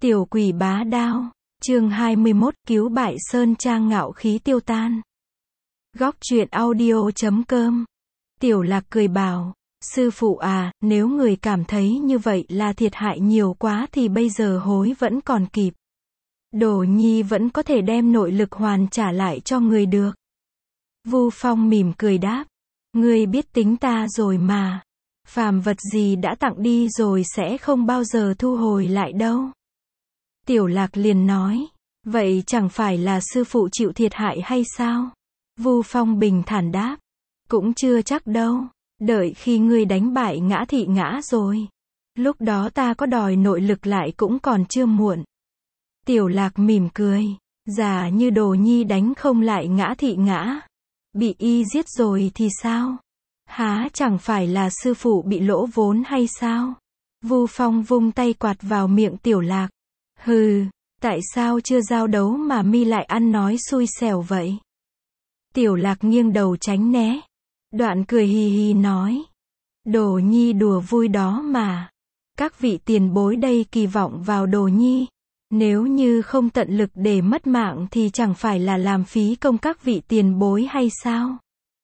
Tiểu quỷ bá đạo, chương 21, cứu bại sơn trang ngạo khí tiêu tan. Góc truyện audio.com. Tiểu Lạc cười bảo, sư phụ à, nếu người cảm thấy như vậy là thiệt hại nhiều quá thì bây giờ hối vẫn còn kịp. Đồ nhi vẫn có thể đem nội lực hoàn trả lại cho người được. Vu Phong mỉm cười đáp, ngươi biết tính ta rồi mà. Phàm vật gì đã tặng đi rồi sẽ không bao giờ thu hồi lại đâu. Tiểu Lạc liền nói, vậy chẳng phải là sư phụ chịu thiệt hại hay sao? Vu Phong bình thản đáp, cũng chưa chắc đâu, đợi khi ngươi đánh bại Ngã Thị Ngã rồi. Lúc đó ta có đòi nội lực lại cũng còn chưa muộn. Tiểu Lạc mỉm cười, giả như Đồ nhi đánh không lại Ngã Thị Ngã, bị y giết rồi thì sao? Há chẳng phải là sư phụ bị lỗ vốn hay sao? Vu Phong vung tay quạt vào miệng Tiểu Lạc. Hừ, tại sao chưa giao đấu mà mi lại ăn nói xui xẻo vậy? Tiểu Lạc nghiêng đầu tránh né. Đoạn cười hì hì nói, Đồ nhi đùa vui đó mà. Các vị tiền bối đây kỳ vọng vào Đồ nhi. Nếu như không tận lực để mất mạng thì chẳng phải là làm phí công các vị tiền bối hay sao?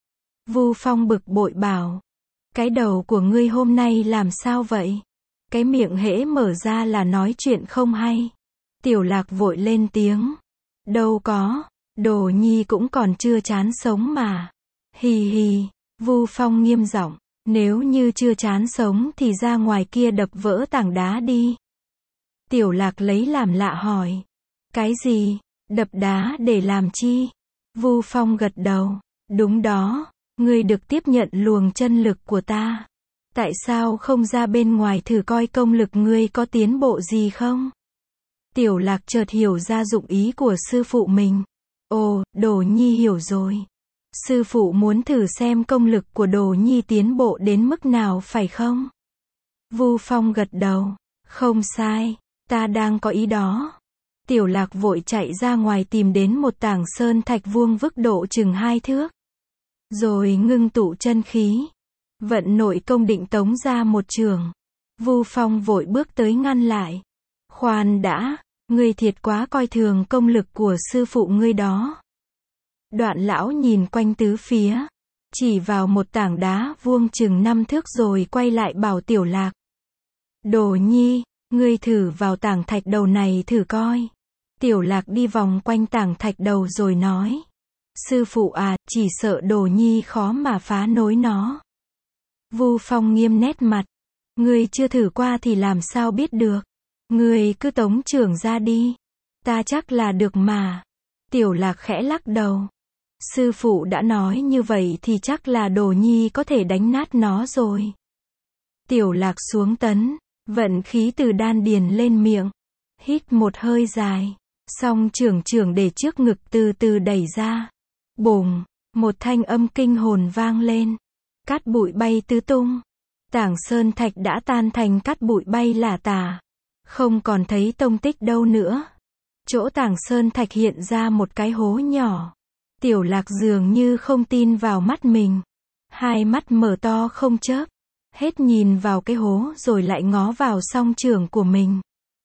Vu Phong bực bội bảo, cái đầu của ngươi hôm nay làm sao vậy? Cái miệng hễ mở ra là nói chuyện không hay. Tiểu Lạc vội lên tiếng, đâu có, Đồ nhi cũng còn chưa chán sống mà. Hì hì, Vu Phong nghiêm giọng, nếu như chưa chán sống thì ra ngoài kia đập vỡ tảng đá đi. Tiểu Lạc lấy làm lạ hỏi, cái gì, đập đá để làm chi? Vu Phong gật đầu, đúng đó, ngươi được tiếp nhận luồng chân lực của ta. Tại sao không ra bên ngoài thử coi công lực ngươi có tiến bộ gì không? Tiểu Lạc chợt hiểu ra dụng ý của sư phụ mình. Ồ, Đồ nhi hiểu rồi. Sư phụ muốn thử xem công lực của Đồ nhi tiến bộ đến mức nào phải không? Vu Phong gật đầu, không sai, ta đang có ý đó. Tiểu Lạc vội chạy ra ngoài tìm đến một tảng sơn thạch vuông vức độ chừng 2 thước. Rồi ngưng tụ chân khí. Vận nội công định tống ra một chưởng. Vu Phong vội bước tới ngăn lại. Khoan đã, ngươi thiệt quá coi thường công lực của sư phụ ngươi đó. Đoạn lão nhìn quanh tứ phía, chỉ vào một tảng đá vuông chừng 5 thước rồi quay lại bảo Tiểu Lạc. Đồ nhi, ngươi thử vào tảng thạch đầu này thử coi. Tiểu Lạc đi vòng quanh tảng thạch đầu rồi nói, sư phụ à, chỉ sợ Đồ nhi khó mà phá nối nó. Vu Phong nghiêm nét mặt, ngươi chưa thử qua thì làm sao biết được. Ngươi cứ tống chưởng ra đi, ta chắc là được mà. Tiểu Lạc khẽ lắc đầu, sư phụ đã nói như vậy thì chắc là Đồ nhi có thể đánh nát nó rồi. Tiểu Lạc xuống tấn, vận khí từ đan điền lên miệng, hít một hơi dài, song chưởng để trước ngực từ từ đẩy ra. Bùng, một thanh âm kinh hồn vang lên, cát bụi bay tứ tung. Tảng sơn thạch đã tan thành cát bụi bay lả tả, không còn thấy tông tích đâu nữa. Chỗ tảng sơn thạch hiện ra một cái hố nhỏ. Tiểu Lạc dường như không tin vào mắt mình, hai mắt mở to không chớp, hết nhìn vào cái hố rồi lại ngó vào song chưởng của mình.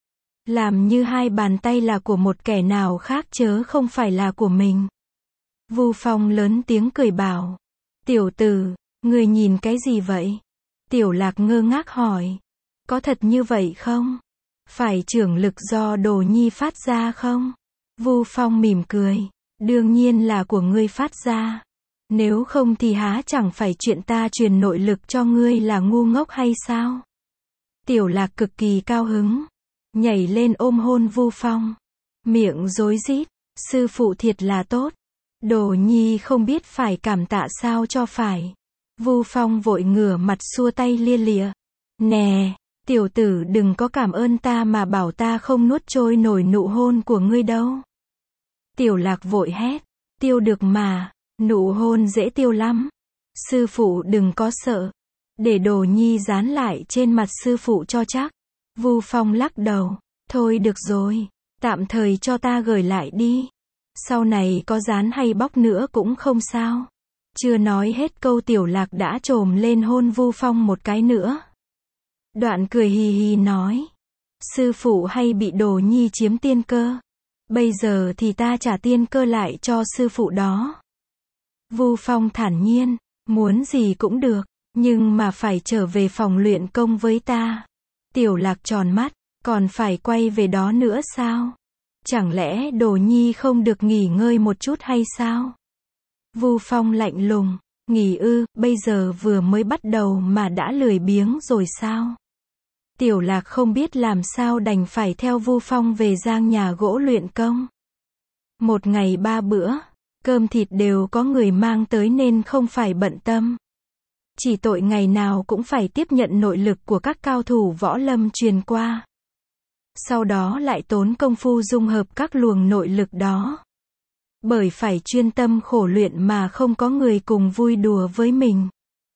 Làm như hai bàn tay là của một kẻ nào khác chớ không phải là của mình. Vu Phong lớn tiếng cười bảo, tiểu tử, người nhìn cái gì vậy? Tiểu Lạc ngơ ngác hỏi, có thật như vậy không? Phải chưởng lực do Đồ nhi phát ra không? Vu Phong mỉm cười, đương nhiên là của ngươi phát ra. Nếu không thì há chẳng phải chuyện ta truyền nội lực cho ngươi là ngu ngốc hay sao? Tiểu Lạc cực kỳ cao hứng, nhảy lên ôm hôn Vu Phong, miệng rối rít, sư phụ thiệt là tốt. Đồ nhi không biết phải cảm tạ sao cho phải. Vu Phong vội ngửa mặt xua tay lia lịa. Nè, tiểu tử đừng có cảm ơn ta mà bảo ta không nuốt trôi nổi nụ hôn của ngươi đâu. Tiểu Lạc vội hét, tiêu được mà, nụ hôn dễ tiêu lắm. Sư phụ đừng có sợ. Để Đồ nhi dán lại trên mặt sư phụ cho chắc. Vu Phong lắc đầu, thôi được rồi, tạm thời cho ta gửi lại đi. Sau này có dán hay bóc nữa cũng không sao. Chưa nói hết câu Tiểu Lạc đã chồm lên hôn Vu Phong một cái nữa. Đoạn cười hì hì nói, Sư phụ hay bị Đồ Nhi chiếm tiên cơ. Bây giờ thì ta trả tiên cơ lại cho sư phụ đó. Vu Phong thản nhiên, muốn gì cũng được, nhưng mà phải trở về phòng luyện công với ta. Tiểu Lạc tròn mắt, còn phải quay về đó nữa sao? Chẳng lẽ Đồ Nhi không được nghỉ ngơi một chút hay sao? Vu Phong lạnh lùng, nghỉ ư, bây giờ vừa mới bắt đầu mà đã lười biếng rồi sao? Tiểu Lạc không biết làm sao đành phải theo Vu Phong về Giang nhà gỗ luyện công. Một ngày 3 bữa, cơm thịt đều có người mang tới nên không phải bận tâm. Chỉ tội ngày nào cũng phải tiếp nhận nội lực của các cao thủ võ lâm truyền qua. Sau đó lại tốn công phu dung hợp các luồng nội lực đó. Bởi phải chuyên tâm khổ luyện mà không có người cùng vui đùa với mình.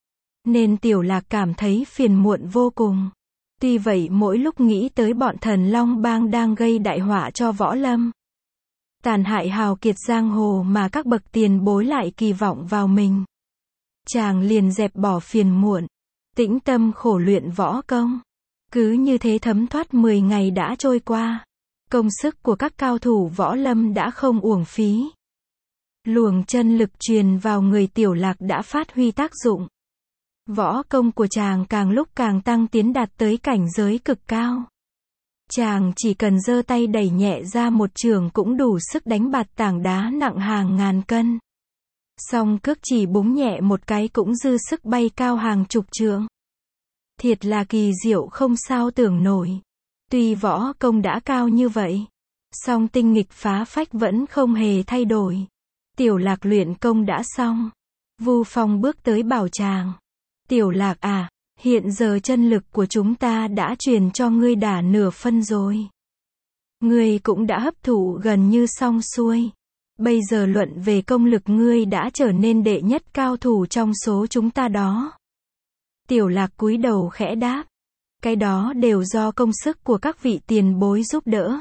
Nên Tiểu Lạc cảm thấy phiền muộn vô cùng. Tuy vậy mỗi lúc nghĩ tới bọn thần Long Bang đang gây đại họa cho võ lâm, tàn hại hào kiệt giang hồ mà các bậc tiền bối lại kỳ vọng vào mình, chàng liền dẹp bỏ phiền muộn, tĩnh tâm khổ luyện võ công. Cứ như thế thấm thoát 10 ngày đã trôi qua. Công sức của các cao thủ võ lâm đã không uổng phí. Luồng chân lực truyền vào người Tiểu Lạc đã phát huy tác dụng. Võ công của chàng càng lúc càng tăng tiến đạt tới cảnh giới cực cao. Chàng chỉ cần giơ tay đẩy nhẹ ra một chưởng cũng đủ sức đánh bạt tảng đá nặng hàng ngàn cân. Song cước chỉ búng nhẹ một cái cũng dư sức bay cao hàng chục trượng. Thiệt là kỳ diệu không sao tưởng nổi. Tuy võ công đã cao như vậy, song tinh nghịch phá phách vẫn không hề thay đổi. Tiểu Lạc luyện công đã xong. Vu Phong bước tới bảo chàng. Tiểu Lạc à, hiện giờ chân lực của chúng ta đã truyền cho ngươi đả nửa phân rồi. Ngươi cũng đã hấp thụ gần như xong xuôi. Bây giờ luận về công lực ngươi đã trở nên đệ nhất cao thủ trong số chúng ta đó. Tiểu Lạc cúi đầu khẽ đáp. Cái đó đều do công sức của các vị tiền bối giúp đỡ.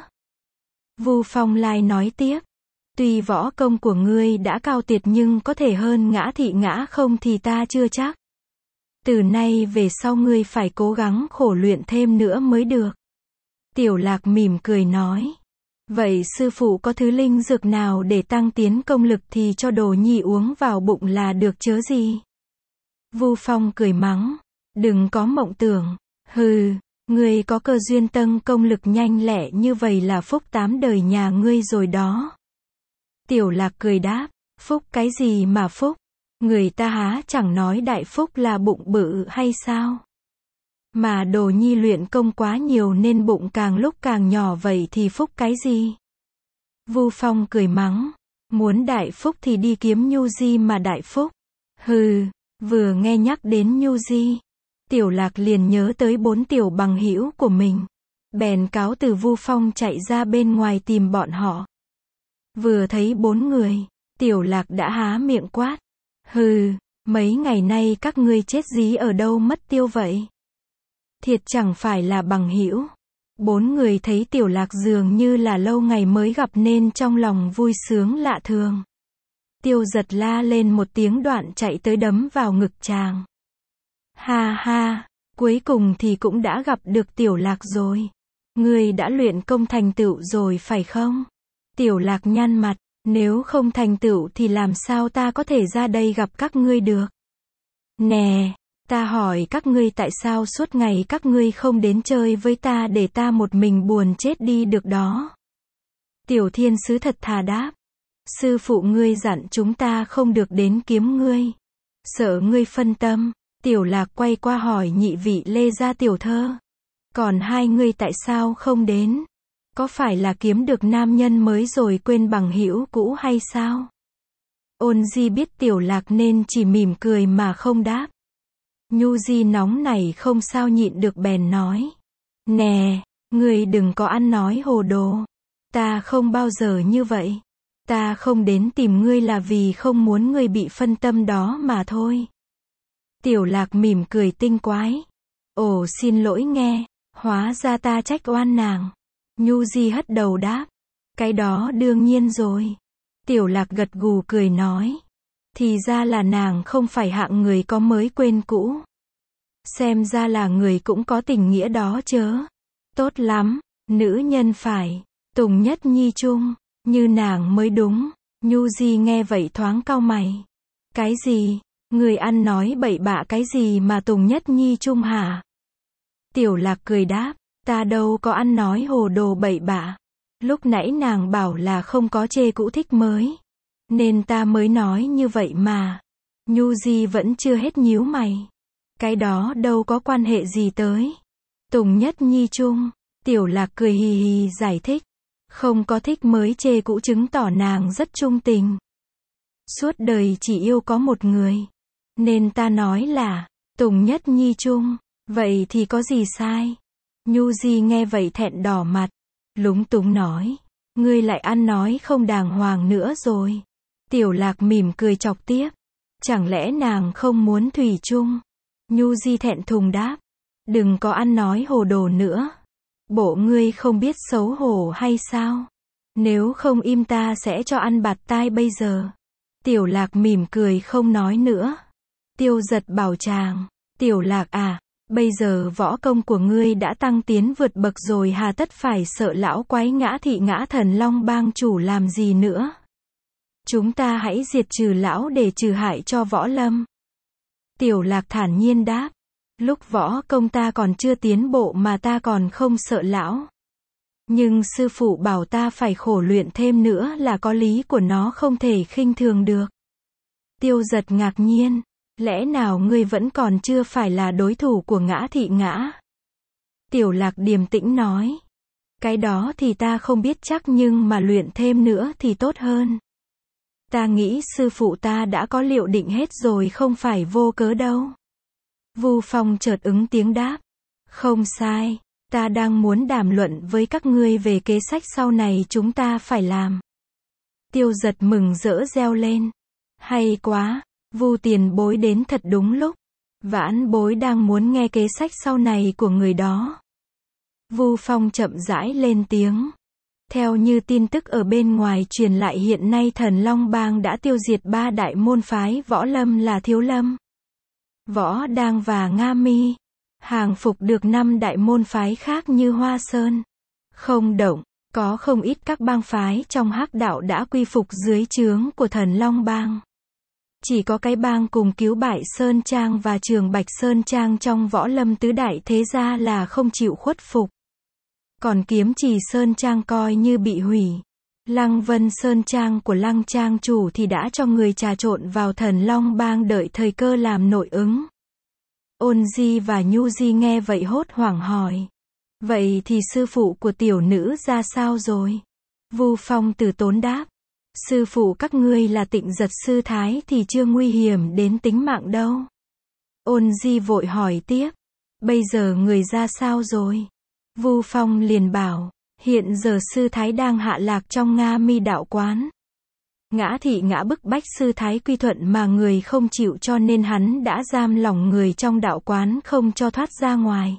Vu Phong lại nói tiếp. Tuy võ công của ngươi đã cao tuyệt nhưng có thể hơn Ngã Thị Ngã không thì ta chưa chắc. Từ nay về sau ngươi phải cố gắng khổ luyện thêm nữa mới được. Tiểu Lạc mỉm cười nói. Vậy sư phụ có thứ linh dược nào để tăng tiến công lực thì cho Đồ Nhi uống vào bụng là được chớ gì. Vu Phong cười mắng. Đừng có mộng tưởng. Hừ, ngươi có cơ duyên tăng công lực nhanh lẹ như vậy là phúc 8 đời nhà ngươi rồi đó. Tiểu Lạc cười đáp. Phúc cái gì mà phúc? Người ta há chẳng nói đại phúc là bụng bự hay sao? Mà Đồ Nhi luyện công quá nhiều nên bụng càng lúc càng nhỏ vậy thì phúc cái gì? Vu Phong cười mắng. Muốn đại phúc thì đi kiếm nhu di mà đại phúc. Hừ, vừa nghe nhắc đến nhu di, Tiểu Lạc liền nhớ tới 4 tiểu bằng hữu của mình. Bèn cáo từ Vu Phong chạy ra bên ngoài tìm bọn họ. Vừa thấy 4 người, Tiểu Lạc đã há miệng quát. Hừ, mấy ngày nay các ngươi chết dí ở đâu mất tiêu vậy? Thiệt chẳng phải là bằng hữu. 4 người thấy Tiểu Lạc dường như là lâu ngày mới gặp nên trong lòng vui sướng lạ thường. Tiêu Giật la lên một tiếng đoạn chạy tới đấm vào ngực chàng. Ha ha, cuối cùng thì cũng đã gặp được Tiểu Lạc rồi. Ngươi đã luyện công thành tựu rồi phải không? Tiểu Lạc nhăn mặt. Nếu không thành tựu thì làm sao ta có thể ra đây gặp các ngươi được? Nè, ta hỏi các ngươi tại sao suốt ngày các ngươi không đến chơi với ta để ta một mình buồn chết đi được đó? Tiểu Thiên Sứ thật thà đáp. Sư phụ ngươi dặn chúng ta không được đến kiếm ngươi. Sợ ngươi phân tâm. Tiểu Lạc quay qua hỏi nhị vị Lê Gia tiểu thơ. Còn hai ngươi tại sao không đến? Có phải là kiếm được nam nhân mới rồi quên bằng hữu cũ hay sao? Ôn Di biết Tiểu Lạc nên chỉ mỉm cười mà không đáp. Nhu Di nóng này không sao nhịn được bèn nói. Nè, ngươi đừng có ăn nói hồ đồ. Ta không bao giờ như vậy. Ta không đến tìm ngươi là vì không muốn ngươi bị phân tâm đó mà thôi. Tiểu Lạc mỉm cười tinh quái. Ồ xin lỗi nghe, hóa ra ta trách oan nàng. Nhu Di hất đầu đáp. Cái đó đương nhiên rồi. Tiểu Lạc gật gù cười nói. Thì ra là nàng không phải hạng người có mới quên cũ. Xem ra là người cũng có tình nghĩa đó chớ. Tốt lắm, nữ nhân phải, Tùng Nhất Nhi chung, như nàng mới đúng. Nhu Di nghe vậy thoáng cau mày. Cái gì? Người ăn nói bậy bạ cái gì mà Tùng Nhất Nhi chung hả? Tiểu Lạc cười đáp, ta đâu có ăn nói hồ đồ bậy bạ. Lúc nãy nàng bảo là không có chê cũ thích mới. Nên ta mới nói như vậy mà. Nhu Di vẫn chưa hết nhíu mày. Cái đó đâu có quan hệ gì tới Tùng Nhất Nhi chung. Tiểu Lạc cười hì hì giải thích. Không có thích mới chê cũ chứng tỏ nàng rất trung tình. Suốt đời chỉ yêu có một người. Nên ta nói là, Tùng Nhất Nhi chung. Vậy thì có gì sai? Nhu Di nghe vậy thẹn đỏ mặt. Lúng túng nói. Ngươi lại ăn nói không đàng hoàng nữa rồi. Tiểu Lạc mỉm cười chọc tiếp. Chẳng lẽ nàng không muốn thủy chung? Nhu Di thẹn thùng đáp. Đừng có ăn nói hồ đồ nữa. Bộ ngươi không biết xấu hổ hay sao? Nếu không im ta sẽ cho ăn bạt tai bây giờ. Tiểu Lạc mỉm cười không nói nữa. Tiêu Giật bảo chàng. Tiểu Lạc à, bây giờ võ công của ngươi đã tăng tiến vượt bậc rồi hà tất phải sợ lão quái Ngã Thị Ngã Thần Long bang chủ làm gì nữa. Chúng ta hãy diệt trừ lão để trừ hại cho võ lâm. Tiểu Lạc thản nhiên đáp. Lúc võ công ta còn chưa tiến bộ mà ta còn không sợ lão. Nhưng sư phụ bảo ta phải khổ luyện thêm nữa là có lý của nó không thể khinh thường được. Tiêu Giật ngạc nhiên. Lẽ nào ngươi vẫn còn chưa phải là đối thủ của Ngã Thị Ngã? Tiểu Lạc điềm tĩnh nói. Cái đó thì ta không biết chắc nhưng mà luyện thêm nữa thì tốt hơn. Ta nghĩ sư phụ ta đã có liệu định hết rồi không phải vô cớ đâu. Vu Phong chợt ứng tiếng đáp. Không sai, ta đang muốn đàm luận với các ngươi về kế sách sau này chúng ta phải làm. Tiêu Giật mừng rỡ reo lên. Hay quá, Vu tiền bối đến thật đúng lúc. Vãn bối đang muốn nghe kế sách sau này của người đó. Vu Phong chậm rãi lên tiếng. Theo như tin tức ở bên ngoài truyền lại hiện nay Thần Long Bang đã tiêu diệt 3 đại môn phái võ lâm là Thiếu Lâm, Võ Đang và Nga Mi. Hàng phục được 5 đại môn phái khác như Hoa Sơn, Không Động. Có không ít các bang phái trong Hắc đạo đã quy phục dưới trướng của Thần Long Bang. Chỉ có cái bang cùng Cứu Bại Sơn Trang và Trường Bạch Sơn Trang trong võ lâm tứ đại thế gia là không chịu khuất phục. Còn Kiếm Trì Sơn Trang coi như bị hủy. Lăng Vân Sơn Trang của Lăng Trang chủ thì đã cho người trà trộn vào Thần Long Bang đợi thời cơ làm nội ứng. Ôn Di và Nhu Di nghe vậy hốt hoảng hỏi. Vậy thì sư phụ của tiểu nữ ra sao rồi? Vu Phong từ tốn đáp. Sư phụ các ngươi là Tịnh Giật sư thái thì chưa nguy hiểm đến tính mạng đâu. Ôn Di vội hỏi tiếp. Bây giờ người ra sao rồi? Vu Phong liền bảo. Hiện giờ sư thái đang hạ lạc trong Nga Mi đạo quán. Ngã Thị Ngã bức bách sư thái quy thuận mà người không chịu cho nên hắn đã giam lỏng người trong đạo quán không cho thoát ra ngoài.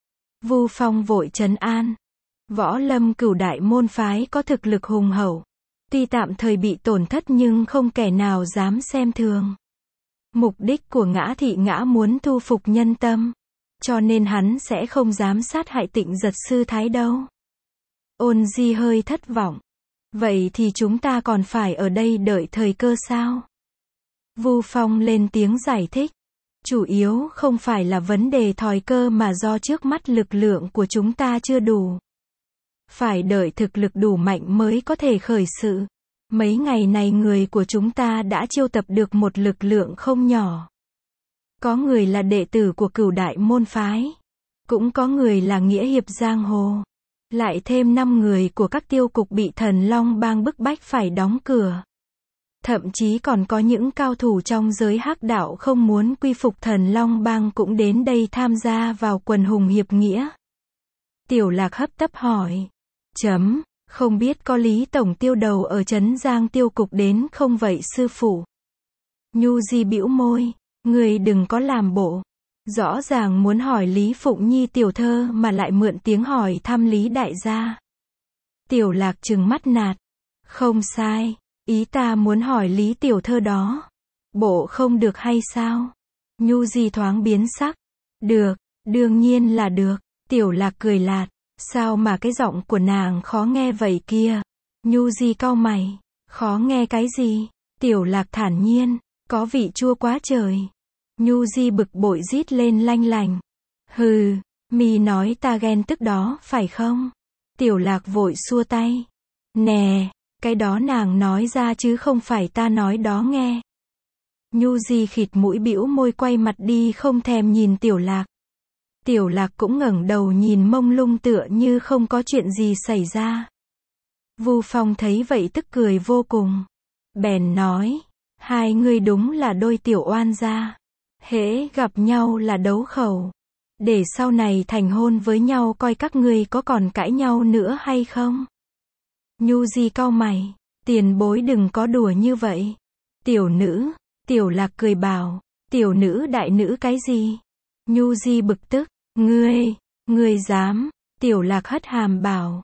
Vu Phong vội trấn an. Võ lâm cửu đại môn phái có thực lực hùng hậu. Tuy tạm thời bị tổn thất nhưng không kẻ nào dám xem thường. Mục đích của Ngã Thị Ngã muốn thu phục nhân tâm. Cho nên hắn sẽ không dám sát hại Tịnh Giật sư thái đâu. Ôn Di hơi thất vọng. Vậy thì chúng ta còn phải ở đây đợi thời cơ sao? Vu Phong lên tiếng giải thích. Chủ yếu không phải là vấn đề thời cơ mà do trước mắt lực lượng của chúng ta chưa đủ. Phải đợi thực lực đủ mạnh mới có thể khởi sự. Mấy ngày này người của chúng ta đã chiêu tập được một lực lượng không nhỏ. Có người là đệ tử của cửu đại môn phái. Cũng có người là nghĩa hiệp giang hồ. Lại thêm 5 người của các tiêu cục bị Thần Long Bang bức bách phải đóng cửa. Thậm chí còn có những cao thủ trong giới Hắc đạo không muốn quy phục Thần Long Bang cũng đến đây tham gia vào quần hùng hiệp nghĩa. Tiểu Lạc hấp tấp hỏi. Không biết có Lý Tổng tiêu đầu ở Trấn Giang tiêu cục đến không vậy sư phụ? Nhu Di bĩu môi. Người đừng có làm bộ. Rõ ràng muốn hỏi Lý Phụng Nhi tiểu thơ mà lại mượn tiếng hỏi thăm Lý đại gia. Tiểu Lạc trừng mắt nạt. Không sai, ý ta muốn hỏi Lý tiểu thơ đó. Bộ không được hay sao? Nhu Di thoáng biến sắc. Được, đương nhiên là được. Tiểu Lạc cười lạt. Sao mà cái giọng của nàng khó nghe vậy kia? Nhu Di cau mày. Khó nghe cái gì? Tiểu Lạc thản nhiên. Có vị chua quá trời. Nhu Di bực bội rít lên lanh lành. Hừ, mi nói ta ghen tức đó, phải không? Tiểu Lạc vội xua tay. Nè, cái đó nàng nói ra chứ không phải ta nói đó nghe. Nhu Di khịt mũi bĩu môi quay mặt đi không thèm nhìn Tiểu Lạc. Tiểu Lạc cũng ngẩng đầu nhìn mông lung tựa như không có chuyện gì xảy ra. Vu Phong thấy vậy tức cười vô cùng. Bèn nói, hai ngươi đúng là đôi tiểu oan gia. Hễ gặp nhau là đấu khẩu. Để sau này thành hôn với nhau coi các ngươi có còn cãi nhau nữa hay không. Nhu Di cau mày, tiền bối đừng có đùa như vậy. Tiểu nữ, Tiểu Lạc cười bảo, tiểu nữ đại nữ cái gì? Nhu Di bực tức, ngươi dám, Tiểu Lạc hất hàm bảo,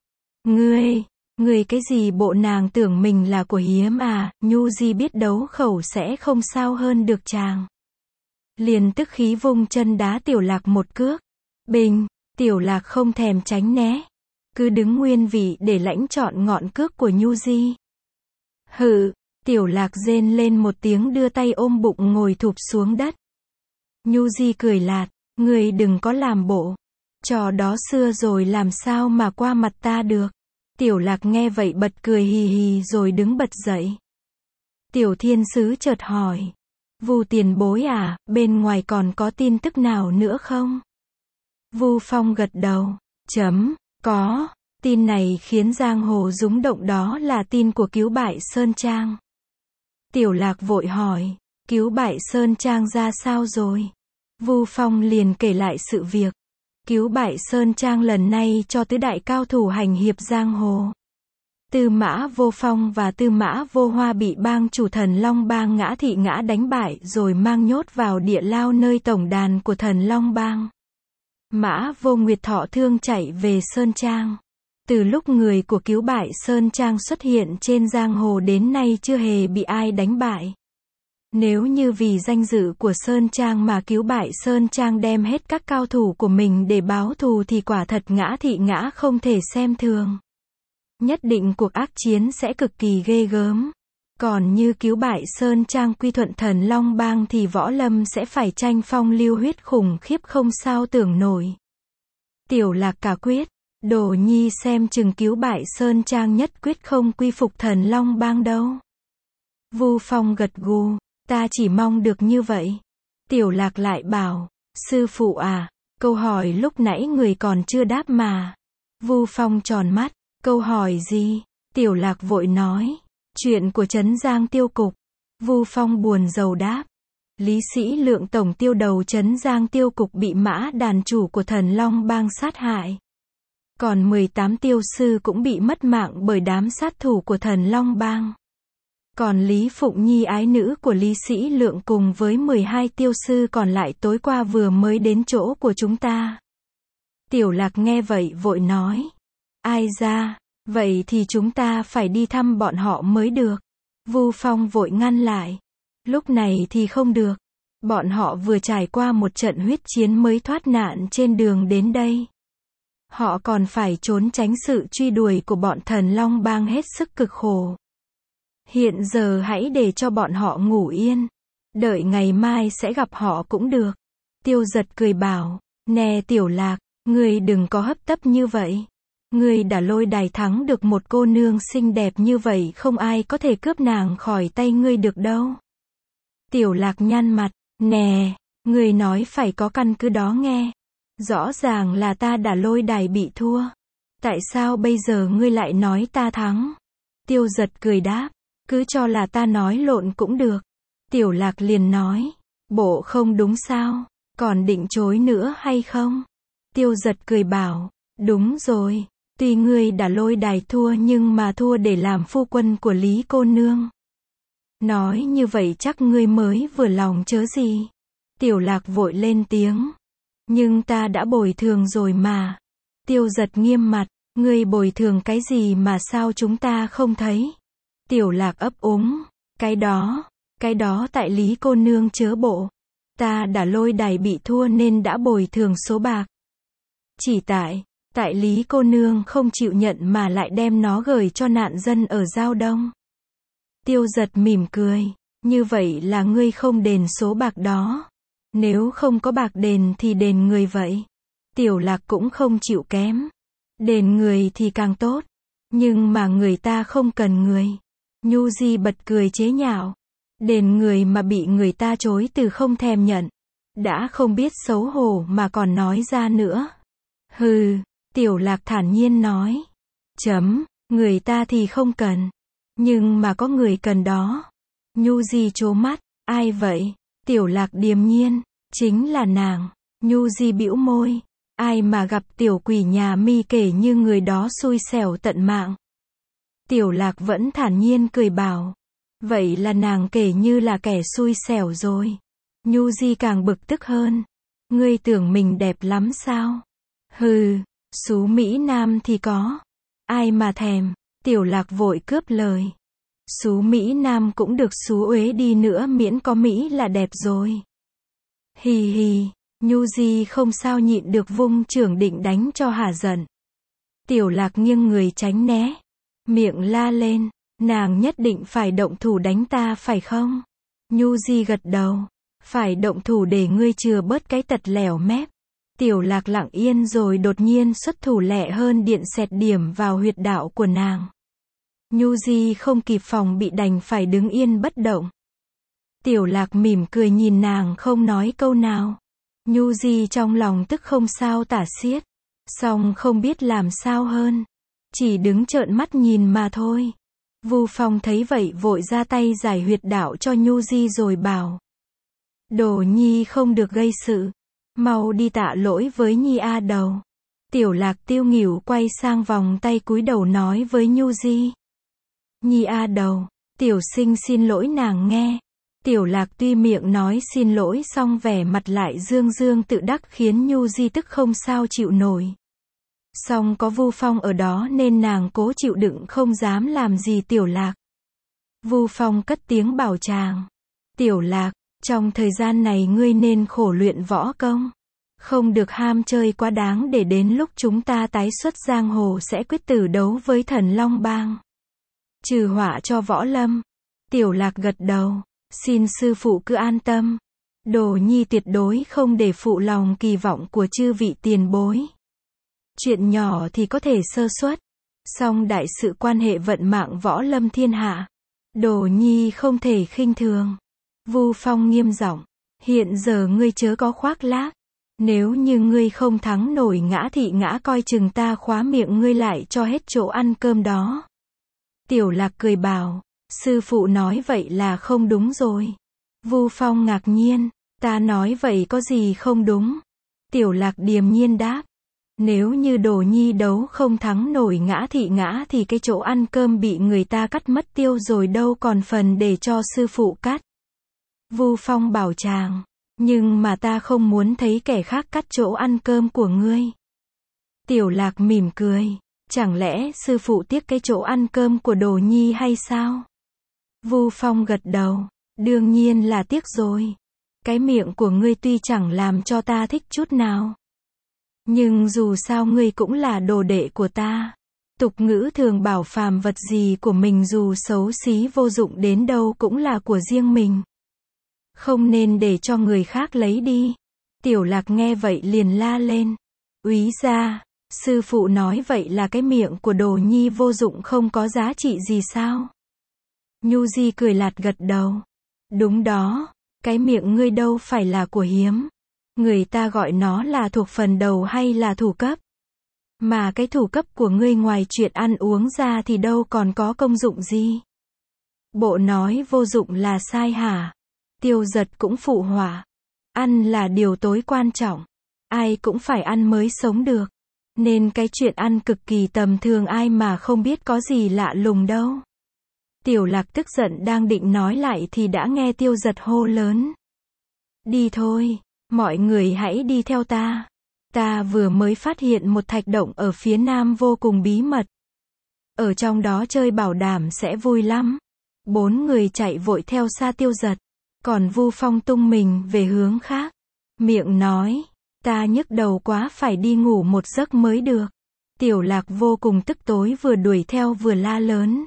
ngươi cái gì bộ nàng tưởng mình là của hiếm à? Nhu Di biết đấu khẩu sẽ không sao hơn được chàng. Liền tức khí vung chân đá Tiểu Lạc một cước. Bình, Tiểu Lạc không thèm tránh né. Cứ đứng nguyên vị để lãnh trọn ngọn cước của Nhu Di. Hự, Tiểu Lạc rên lên một tiếng đưa tay ôm bụng ngồi thụp xuống đất. Nhu Di cười lạt, ngươi đừng có làm bộ. Trò đó xưa rồi làm sao mà qua mặt ta được. Tiểu Lạc nghe vậy bật cười hì hì rồi đứng bật dậy. Tiểu Thiên Sứ chợt hỏi. Vu tiền bối à, bên ngoài còn có tin tức nào nữa không? Vu Phong gật đầu. Có. Tin này khiến giang hồ rúng động, đó là tin của Cứu Bại Sơn Trang. Tiểu Lạc vội hỏi. Cứu Bại Sơn Trang ra sao rồi? Vu Phong liền kể lại sự việc. Cứu Bại Sơn Trang lần này cho tứ đại cao thủ hành hiệp giang hồ. Tư Mã Vô Phong và Tư Mã Vô Hoa bị bang chủ Thần Long Bang Ngã Thị Ngã đánh bại rồi mang nhốt vào địa lao nơi tổng đàn của Thần Long Bang. Mã Vô Nguyệt thọ thương chạy về Sơn Trang. Từ lúc người của Cứu Bại Sơn Trang xuất hiện trên giang hồ đến nay chưa hề bị ai đánh bại. Nếu như vì danh dự của Sơn Trang mà Cứu Bại Sơn Trang đem hết các cao thủ của mình để báo thù thì quả thật Ngã Thị Ngã không thể xem thường. Nhất định cuộc ác chiến sẽ cực kỳ ghê gớm. Còn như Cứu Bại Sơn Trang quy thuận Thần Long Bang thì võ lâm sẽ phải tranh phong lưu huyết khủng khiếp không sao tưởng nổi. Tiểu Lạc cả quyết. Đồ nhi xem chừng Cứu Bại Sơn Trang nhất quyết không quy phục Thần Long Bang đâu. Vu Phong gật gù. Ta chỉ mong được như vậy. Tiểu Lạc lại bảo. Sư phụ à, câu hỏi lúc nãy người còn chưa đáp mà. Vu Phong tròn mắt. Câu hỏi gì? Tiểu Lạc vội nói. Chuyện của Trấn Giang Tiêu Cục. Vu Phong buồn rầu đáp. Lý Sĩ Lượng tổng tiêu đầu Trấn Giang Tiêu Cục bị Mã đàn chủ của Thần Long Bang sát hại. Còn 18 tiêu sư cũng bị mất mạng bởi đám sát thủ của Thần Long Bang. Còn Lý Phụng Nhi ái nữ của Lý Sĩ Lượng cùng với 12 tiêu sư còn lại tối qua vừa mới đến chỗ của chúng ta. Tiểu Lạc nghe vậy vội nói. Ai ra, vậy thì chúng ta phải đi thăm bọn họ mới được. Vu Phong vội ngăn lại. Lúc này thì không được. Bọn họ vừa trải qua một trận huyết chiến mới thoát nạn trên đường đến đây. Họ còn phải trốn tránh sự truy đuổi của bọn Thần Long Bang hết sức cực khổ. Hiện giờ hãy để cho bọn họ ngủ yên. Đợi ngày mai sẽ gặp họ cũng được. Tiêu Giật cười bảo. Nè Tiểu Lạc, ngươi đừng có hấp tấp như vậy. Ngươi đã lôi đài thắng được một cô nương xinh đẹp như vậy, không ai có thể cướp nàng khỏi tay ngươi được đâu. Tiểu Lạc nhăn mặt. Nè, ngươi nói phải có căn cứ đó nghe. Rõ ràng là ta đã lôi đài bị thua. Tại sao bây giờ ngươi lại nói ta thắng? Tiêu Giật cười đáp. Cứ cho là ta nói lộn cũng được. Tiểu Lạc liền nói. Bộ không đúng sao? Còn định chối nữa hay không? Tiêu Giật cười bảo. Đúng rồi. Tuy ngươi đã lôi đài thua nhưng mà thua để làm phu quân của Lý cô nương. Nói như vậy chắc ngươi mới vừa lòng chớ gì. Tiểu Lạc vội lên tiếng. Nhưng ta đã bồi thường rồi mà. Tiêu Giật nghiêm mặt. Ngươi bồi thường cái gì mà sao chúng ta không thấy? Tiểu Lạc ấp úng. Cái đó tại Lý cô nương chớ bộ. Ta đã lôi đài bị thua nên đã bồi thường số bạc. Chỉ tại, Tại Lý cô nương không chịu nhận mà lại đem nó gửi cho nạn dân ở Giao Đông. Tiêu Giật mỉm cười. Như vậy là ngươi không đền số bạc đó. Nếu không có bạc đền thì đền người vậy. Tiểu Lạc cũng không chịu kém. Đền người thì càng tốt. Nhưng mà người ta không cần người. Nhu Di bật cười chế nhạo. Đền người mà bị người ta chối từ không thèm nhận. Đã không biết xấu hổ mà còn nói ra nữa. Hừ, Tiểu Lạc thản nhiên nói. Người ta thì không cần. Nhưng mà có người cần đó. Nhu Di trố mắt. Ai vậy? Tiểu Lạc điềm nhiên. Chính là nàng. Nhu Di bĩu môi. Ai mà gặp tiểu quỷ nhà mi kể như người đó xui xẻo tận mạng. Tiểu Lạc vẫn thản nhiên cười bảo. Vậy là nàng kể như là kẻ xui xẻo rồi. Nhu Di càng bực tức hơn. Ngươi tưởng mình đẹp lắm sao? Hừ, xú Mỹ Nam thì có. Ai mà thèm. Tiểu Lạc vội cướp lời. Xú Mỹ Nam cũng được xú uế đi nữa miễn có Mỹ là đẹp rồi. Hì hì, Nhu Di không sao nhịn được vung chưởng định đánh cho hả giận. Tiểu Lạc nghiêng người tránh né. Miệng la lên, nàng nhất định phải động thủ đánh ta phải không? Nhu Di gật đầu. Phải động thủ để ngươi chừa bớt cái tật lẻo mép. Tiểu Lạc lặng yên rồi đột nhiên xuất thủ lẹ hơn điện xẹt điểm vào huyệt đạo của nàng. Nhu Di không kịp phòng bị đành phải đứng yên bất động. Tiểu Lạc mỉm cười nhìn nàng không nói câu nào. Nhu Di trong lòng tức không sao tả xiết. Song không biết làm sao hơn. Chỉ đứng trợn mắt nhìn mà thôi. Vu Phong thấy vậy vội ra tay giải huyệt đạo cho Nhu Di rồi bảo. Đồ Nhi không được gây sự. Mau đi tạ lỗi với Nhi A Đầu. Tiểu Lạc tiêu nghỉu quay sang vòng tay cúi đầu nói với Nhu Di. Nhi A Đầu, tiểu sinh xin lỗi nàng nghe. Tiểu Lạc tuy miệng nói xin lỗi song vẻ mặt lại dương dương tự đắc khiến Nhu Di tức không sao chịu nổi. Song có Vu Phong ở đó nên nàng cố chịu đựng không dám làm gì Tiểu Lạc. Vu Phong cất tiếng bảo chàng. Tiểu Lạc, trong thời gian này ngươi nên khổ luyện võ công. Không được ham chơi quá đáng để đến lúc chúng ta tái xuất giang hồ sẽ quyết tử đấu với Thần Long Bang. Trừ họa cho võ lâm. Tiểu Lạc gật đầu. Xin sư phụ cứ an tâm. Đồ Nhi tuyệt đối không để phụ lòng kỳ vọng của chư vị tiền bối. Chuyện nhỏ thì có thể sơ suất. Song đại sự quan hệ vận mạng võ lâm thiên hạ. Đồ Nhi không thể khinh thường. Vu Phong nghiêm giọng. Hiện giờ ngươi chớ có khoác lác. Nếu như ngươi không thắng nổi Ngã Thị Ngã coi chừng ta khóa miệng ngươi lại cho hết chỗ ăn cơm đó. Tiểu Lạc cười bảo. Sư phụ nói vậy là không đúng rồi. Vu Phong ngạc nhiên. Ta nói vậy có gì không đúng? Tiểu Lạc điềm nhiên đáp. Nếu như Đồ Nhi đấu không thắng nổi Ngã Thị Ngã thì cái chỗ ăn cơm bị người ta cắt mất tiêu rồi đâu còn phần để cho sư phụ cắt. Vu Phong bảo chàng. Nhưng mà ta không muốn thấy kẻ khác cắt chỗ ăn cơm của ngươi. Tiểu Lạc mỉm cười. Chẳng lẽ sư phụ tiếc cái chỗ ăn cơm của Đồ Nhi hay sao? Vu Phong gật đầu. Đương nhiên là tiếc rồi. Cái miệng của ngươi tuy chẳng làm cho ta thích chút nào. Nhưng dù sao ngươi cũng là đồ đệ của ta. Tục ngữ thường bảo phàm vật gì của mình dù xấu xí vô dụng đến đâu cũng là của riêng mình. Không nên để cho người khác lấy đi. Tiểu Lạc nghe vậy liền la lên. Úy gia, sư phụ nói vậy là cái miệng của Đồ Nhi vô dụng không có giá trị gì sao? Nhu Di cười lạt gật đầu. Đúng đó, cái miệng ngươi đâu phải là của hiếm. Người ta gọi nó là thuộc phần đầu hay là thủ cấp. Mà cái thủ cấp của ngươi ngoài chuyện ăn uống ra thì đâu còn có công dụng gì. Bộ nói vô dụng là sai hả? Tiêu Giật cũng phụ họa. Ăn là điều tối quan trọng. Ai cũng phải ăn mới sống được. Nên cái chuyện ăn cực kỳ tầm thường ai mà không biết có gì lạ lùng đâu. Tiểu Lạc tức giận đang định nói lại thì đã nghe Tiêu Giật hô lớn. Đi thôi, mọi người hãy đi theo ta. Ta vừa mới phát hiện một thạch động ở phía nam vô cùng bí mật. Ở trong đó chơi bảo đảm sẽ vui lắm. 4 người chạy vội theo xa Tiêu Giật. Còn Vu Phong tung mình về hướng khác. Miệng nói, ta nhức đầu quá phải đi ngủ một giấc mới được. Tiểu Lạc vô cùng tức tối, vừa đuổi theo vừa la lớn.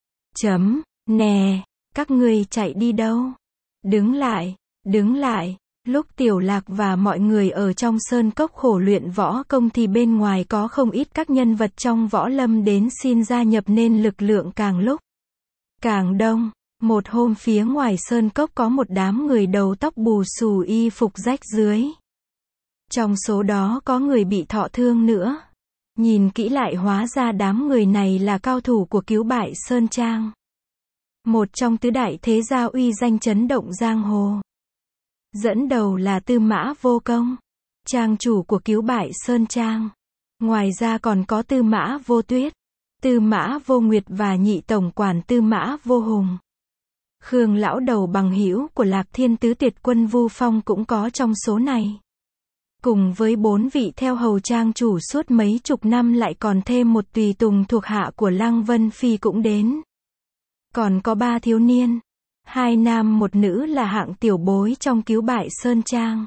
Nè, các ngươi chạy đi đâu? Đứng lại, đứng lại. Lúc Tiểu Lạc và mọi người ở trong sơn cốc khổ luyện võ công thì bên ngoài có không ít các nhân vật trong võ lâm đến xin gia nhập, nên lực lượng càng lúc càng đông. Một hôm phía ngoài sơn cốc có một đám người đầu tóc bù xù, y phục rách rưới. Trong số đó có người bị thọ thương nữa. Nhìn kỹ lại hóa ra đám người này là cao thủ của Cứu Bại Sơn Trang, một trong tứ đại thế gia uy danh chấn động giang hồ. Dẫn đầu là Tư Mã Vô Công, trang chủ của Cứu Bại Sơn Trang. Ngoài ra còn có Tư Mã Vô Tuyết, Tư Mã Vô Nguyệt và nhị tổng quản Tư Mã Vô Hùng. Khương lão đầu bằng hữu của Lạc Thiên tứ tuyệt quân Vu Phong cũng có trong số này. Cùng với 4 vị theo hầu trang chủ suốt mấy chục năm, lại còn thêm một tùy tùng thuộc hạ của Lăng Vân Phi cũng đến. Còn có 3 thiếu niên, 2 nam 1 nữ là hạng tiểu bối trong Cứu Bại Sơn Trang.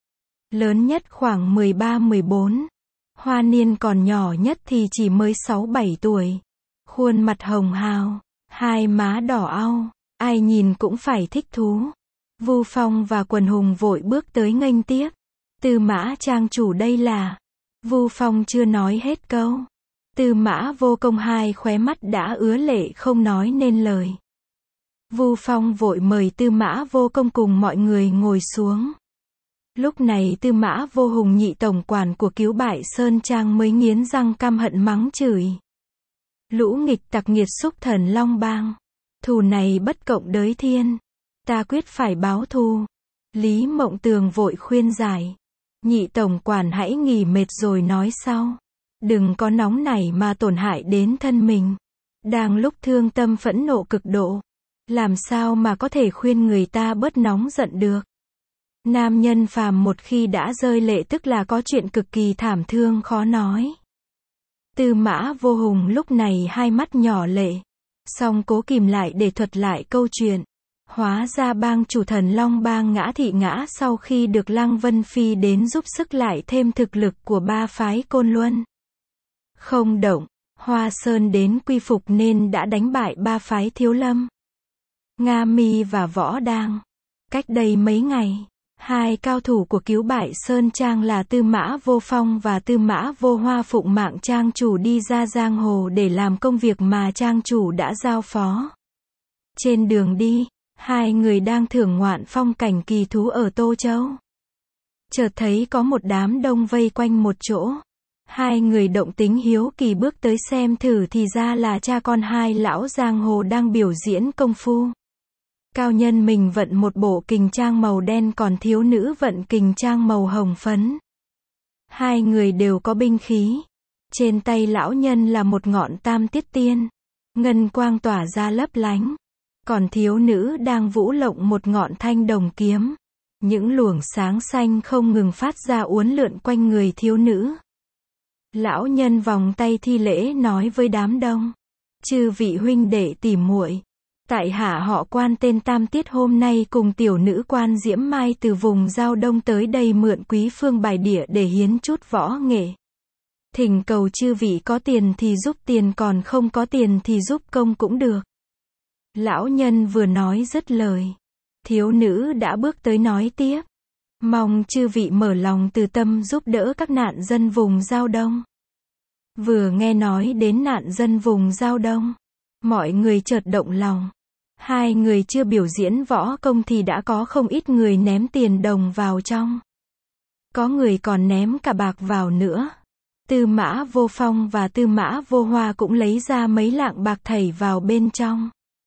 Lớn nhất khoảng 13-14. Hoa niên còn nhỏ nhất thì chỉ mới 6-7 tuổi. Khuôn mặt hồng hào, hai má đỏ au, ai nhìn cũng phải thích thú. Vu Phong và Quần Hùng vội bước tới nghênh tiếp. Tư Mã trang chủ đây là... Vu Phong chưa nói hết câu. Tư Mã Vô Công hai khóe mắt đã ứa lệ không nói nên lời. Vu Phong vội mời Tư Mã Vô Công cùng mọi người ngồi xuống. Lúc này Tư Mã Vô Hùng nhị tổng quản của Cứu Bại Sơn Trang mới nghiến răng căm hận mắng chửi. Lũ nghịch tặc nghiệt xúc Thần Long Bang. Thù này bất cộng đới thiên. Ta quyết phải báo thù. Lý Mộng Tường vội khuyên giải. Nhị tổng quản hãy nghỉ mệt rồi nói sau. Đừng có nóng nảy mà tổn hại đến thân mình. Đang lúc thương tâm phẫn nộ cực độ. Làm sao mà có thể khuyên người ta bớt nóng giận được. Nam nhân phàm một khi đã rơi lệ tức là có chuyện cực kỳ thảm thương khó nói. Tư Mã Vô Hùng lúc này hai mắt nhỏ lệ. Song cố kìm lại để thuật lại câu chuyện. Hóa ra bang chủ Thần Long Bang Ngã Thị Ngã sau khi được Lăng Vân Phi đến giúp sức lại thêm thực lực của 3 phái Côn Luân, Không Động, Hoa Sơn đến quy phục nên đã đánh bại 3 phái Thiếu Lâm, Nga Mi và Võ Đang. Cách đây mấy ngày, 2 cao thủ của Cứu Bại Sơn Trang là Tư Mã Vô Phong và Tư Mã Vô Hoa phụng mạng trang chủ đi ra giang hồ để làm công việc mà trang chủ đã giao phó. Trên đường đi, 2 người đang thưởng ngoạn phong cảnh kỳ thú ở Tô Châu. Chợt thấy có một đám đông vây quanh một chỗ. 2 người động tính hiếu kỳ bước tới xem thử thì ra là cha con 2 lão giang hồ đang biểu diễn công phu. Cao nhân mình vận một bộ kình trang màu đen, còn thiếu nữ vận kình trang màu hồng phấn. 2 người đều có binh khí. Trên tay lão nhân là một ngọn tam tiết tiên, ngân quang tỏa ra lấp lánh. Còn thiếu nữ đang vũ lộng một ngọn thanh đồng kiếm. Những luồng sáng xanh không ngừng phát ra uốn lượn quanh người thiếu nữ. Lão nhân vòng tay thi lễ nói với đám đông. Chư vị huynh đệ tỷ muội, tại hạ họ Quan tên Tam Tiết hôm nay cùng tiểu nữ Quan Diễm Mai từ vùng Giao Đông tới đây mượn quý phương bài địa để hiến chút võ nghệ. Thỉnh cầu chư vị có tiền thì giúp tiền, còn không có tiền thì giúp công cũng được. Lão nhân vừa nói dứt lời, thiếu nữ đã bước tới nói tiếp. Mong chư vị mở lòng từ tâm giúp đỡ các nạn dân vùng Giao Đông. Vừa nghe nói đến nạn dân vùng Giao Đông, mọi người chợt động lòng. 2 người chưa biểu diễn võ công thì đã có không ít người ném tiền đồng vào trong. Có người còn ném cả bạc vào nữa. Tư Mã Vô Phong và Tư Mã Vô Hoa cũng lấy ra mấy lạng bạc thảy vào bên trong.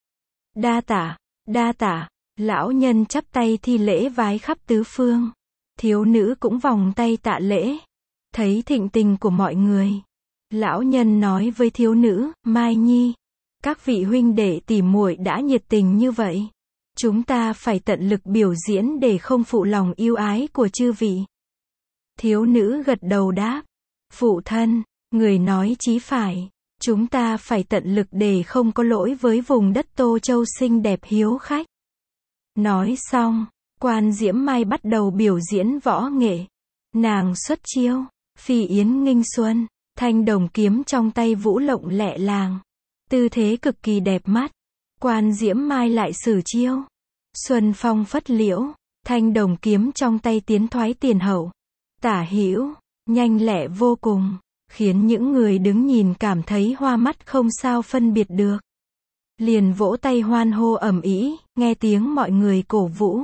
Đa tạ, đa tạ. Lão nhân chắp tay thi lễ vái khắp tứ phương. Thiếu nữ cũng vòng tay tạ lễ. Thấy thịnh tình của mọi người, lão nhân nói với thiếu nữ, Mai Nhi, các vị huynh đệ tỷ muội đã nhiệt tình như vậy, chúng ta phải tận lực biểu diễn để không phụ lòng yêu ái của chư vị. Thiếu nữ gật đầu đáp, phụ thân, người nói chí phải, chúng ta phải tận lực để không có lỗi với vùng đất Tô Châu xinh đẹp hiếu khách. Nói xong, Quan Diễm Mai bắt đầu biểu diễn võ nghệ. Nàng xuất chiêu, Phi Yến Nghinh Xuân, Thanh đồng kiếm trong tay vũ lộng lẹ làng. Tư thế cực kỳ đẹp mắt. Quan Diễm Mai lại sử chiêu. Xuân phong phất liễu. Thanh đồng kiếm trong tay tiến thoái tiền hậu. Tả hữu. Nhanh lẹ vô cùng. Khiến những người đứng nhìn cảm thấy hoa mắt không sao phân biệt được. Liền vỗ tay hoan hô ầm ĩ, nghe tiếng mọi người cổ vũ.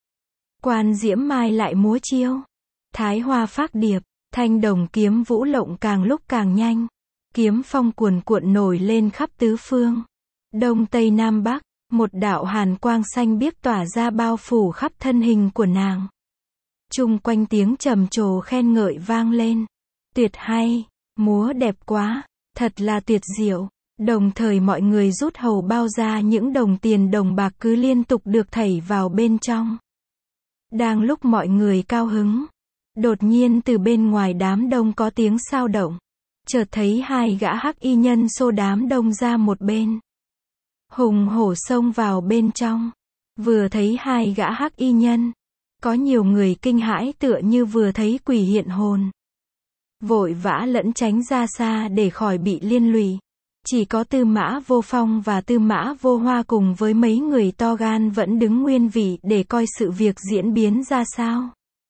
Quan Diễm Mai lại múa chiêu. Thái hoa phác điệp. Thanh đồng kiếm vũ lộng càng lúc càng nhanh. Kiếm phong cuồn cuộn nổi lên khắp tứ phương. Đông Tây Nam Bắc, một đạo hàn quang xanh biếc tỏa ra bao phủ khắp thân hình của nàng. Chung quanh tiếng trầm trồ khen ngợi vang lên. Tuyệt hay, múa đẹp quá, thật là tuyệt diệu. Đồng thời mọi người rút hầu bao ra những đồng tiền đồng bạc cứ liên tục được thảy vào bên trong. Đang lúc mọi người cao hứng, đột nhiên từ bên ngoài đám đông có tiếng xao động. Chợt thấy hai gã hắc y nhân xô đám đông ra một bên. Hùng hổ xông vào bên trong. Vừa thấy hai gã hắc y nhân, có nhiều người kinh hãi tựa như vừa thấy quỷ hiện hồn. Vội vã lẫn tránh ra xa để khỏi bị liên lụy. Chỉ có Tư Mã Vô Phong và Tư Mã Vô Hoa cùng với mấy người to gan vẫn đứng nguyên vị để coi sự việc diễn biến ra sao.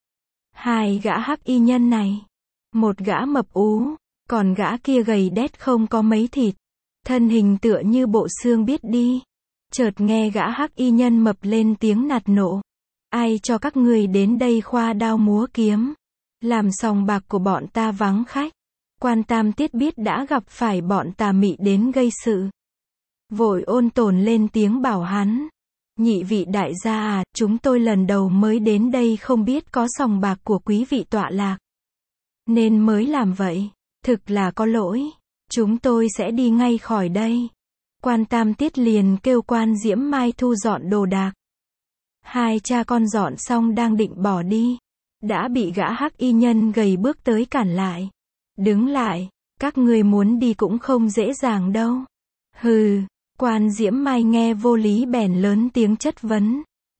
Hai gã hắc y nhân này, một gã mập ú, còn gã kia gầy đét không có mấy thịt, thân hình tựa như bộ xương biết đi. Chợt nghe gã hắc y nhân mập lên tiếng nạt nộ. Ai cho các người đến đây khoa đao múa kiếm, làm sòng bạc của bọn ta vắng khách. Quan Tam Tiết biết đã gặp phải bọn tà mị đến gây sự. Vội ôn tồn lên tiếng bảo hắn. Nhị vị đại gia à, chúng tôi lần đầu mới đến đây không biết có sòng bạc của quý vị tọa lạc. Nên mới làm vậy. Thực là có lỗi. Chúng tôi sẽ đi ngay khỏi đây. Quan Tam Tiết liền kêu Quan Diễm Mai thu dọn đồ đạc. Hai cha con dọn xong đang định bỏ đi. Đã bị gã hắc y nhân gầy bước tới cản lại. Đứng lại, các ngươi muốn đi cũng không dễ dàng đâu. Hừ, Quan Diễm Mai nghe vô lý bèn lớn tiếng chất vấn.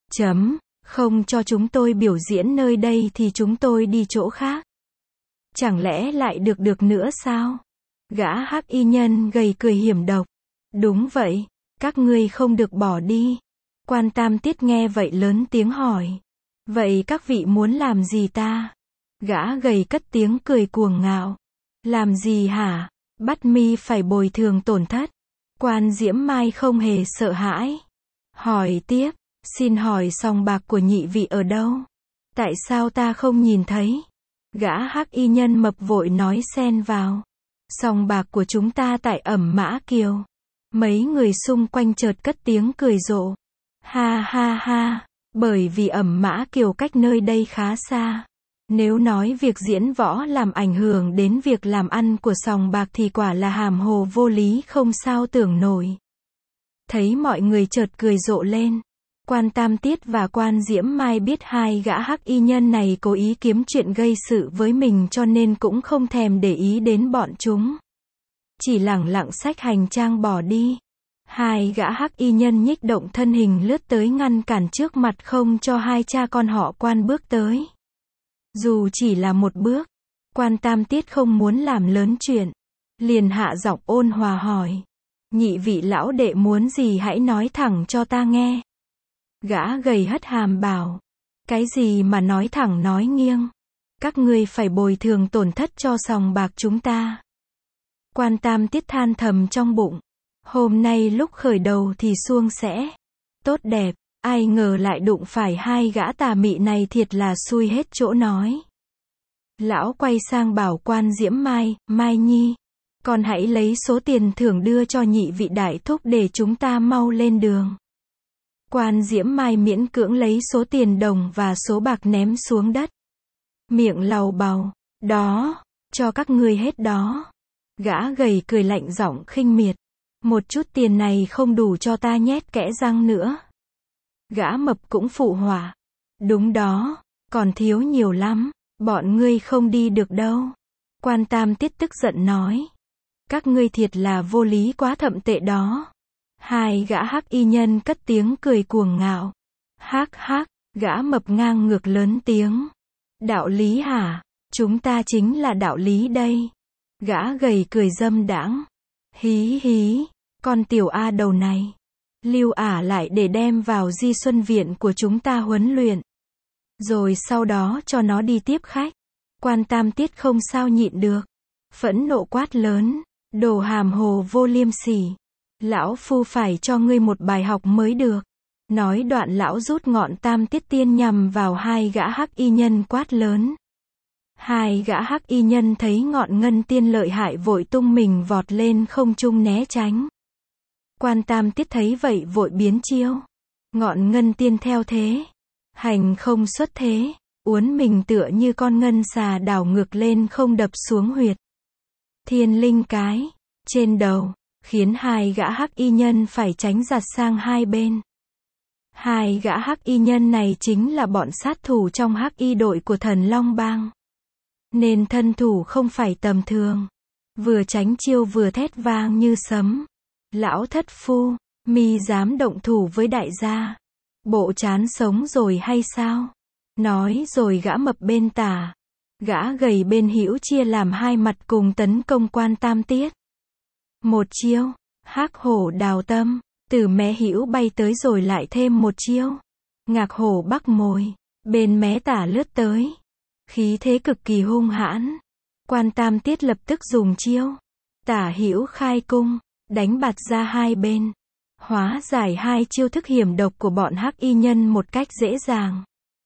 Không cho chúng tôi biểu diễn nơi đây thì chúng tôi đi chỗ khác. Chẳng lẽ lại được nữa sao? Gã hắc y nhân gầy cười hiểm độc. Đúng vậy, các ngươi không được bỏ đi. Quan Tam Tiết nghe vậy lớn tiếng hỏi. Vậy các vị muốn làm gì ta? Gã gầy cất tiếng cười cuồng ngạo. Làm gì hả? Bắt mi phải bồi thường tổn thất. Quan Diễm Mai không hề sợ hãi. Hỏi tiếp, xin hỏi sòng bạc của nhị vị ở đâu? Tại sao ta không nhìn thấy? Gã hắc y nhân mập vội nói xen vào. Sòng bạc của chúng ta tại Ẩm Mã Kiều. Mấy người xung quanh chợt cất tiếng cười rộ. Ha ha ha, bởi vì Ẩm Mã Kiều cách nơi đây khá xa. Nếu nói việc diễn võ làm ảnh hưởng đến việc làm ăn của sòng bạc thì quả là hàm hồ vô lý không sao tưởng nổi. Thấy mọi người chợt cười rộ lên. Quan Tam Tiết và Quan Diễm Mai biết hai gã hắc y nhân này cố ý kiếm chuyện gây sự với mình cho nên cũng không thèm để ý đến bọn chúng. Chỉ lẳng lặng xách hành trang bỏ đi. Hai gã hắc y nhân nhích động thân hình lướt tới ngăn cản trước mặt không cho hai cha con họ Quan bước tới. Dù chỉ là một bước, Quan Tam Tiết không muốn làm lớn chuyện. Liền hạ giọng ôn hòa hỏi. Nhị vị lão đệ muốn gì hãy nói thẳng cho ta nghe. Gã gầy hất hàm bảo. Cái gì mà nói thẳng nói nghiêng. Các ngươi phải bồi thường tổn thất cho sòng bạc chúng ta. Quan Tam Tiết than thầm trong bụng. Hôm nay lúc khởi đầu thì suông sẽ tốt đẹp. Ai ngờ lại đụng phải hai gã tà mị này thiệt là xui hết chỗ nói. Lão quay sang bảo Quan Diễm Mai, Mai Nhi, con hãy lấy số tiền thưởng đưa cho nhị vị đại thúc để chúng ta mau lên đường. Quan Diễm Mai miễn cưỡng lấy số tiền đồng và số bạc ném xuống đất. Miệng lầu bầu, đó, cho các ngươi hết đó. Gã gầy cười lạnh giọng khinh miệt. Một chút tiền này không đủ cho ta nhét kẽ răng nữa. Gã mập cũng phụ họa. Đúng đó, còn thiếu nhiều lắm, bọn ngươi không đi được đâu. Quan Tam Tiết tức giận nói. Các ngươi thiệt là vô lý quá thậm tệ đó. Hai gã hắc y nhân cất tiếng cười cuồng ngạo. Hắc hắc, gã mập ngang ngược lớn tiếng. Đạo lý hả? Chúng ta chính là đạo lý đây. Gã gầy cười dâm đãng. Hí hí, con tiểu A đầu này. Lưu ả lại để đem vào Di Xuân Viện của chúng ta huấn luyện. Rồi sau đó cho nó đi tiếp khách. Quan Tam Tiết không sao nhịn được. Phẫn nộ quát lớn. Đồ hàm hồ vô liêm sỉ. Lão phu phải cho ngươi một bài học mới được. Nói đoạn lão rút ngọn Tam Tiết Tiên nhằm vào hai gã hắc y nhân quát lớn. Hai gã hắc y nhân thấy ngọn ngân tiên lợi hại vội tung mình vọt lên không trung né tránh. Quan Tam Tiết thấy vậy vội biến chiêu. Ngọn ngân tiên theo thế. Hành không xuất thế. Uốn mình tựa như con ngân xà đảo ngược lên không đập xuống huyệt. Thiên linh cái. Trên đầu. Khiến hai gã hắc y nhân phải tránh giặt sang hai bên. Hai gã hắc y nhân này chính là bọn sát thủ trong hắc y đội của Thần Long Bang. Nên thân thủ không phải tầm thường. Vừa tránh chiêu vừa thét vang như sấm. Lão thất phu, mi dám động thủ với đại gia. Bộ chán sống rồi hay sao? Nói rồi gã mập bên tả. Gã gầy bên hữu chia làm hai mặt cùng tấn công Quan Tam Tiết. Một chiêu, hắc hổ đào tâm. Từ mé hữu bay tới rồi lại thêm một chiêu. Ngạc hổ bắc mồi. Bên mé tả lướt tới. Khí thế cực kỳ hung hãn. Quan Tam Tiết lập tức dùng chiêu. Tả hữu khai cung. Đánh bạt ra hai bên. Hóa giải hai chiêu thức hiểm độc của bọn hắc y nhân một cách dễ dàng.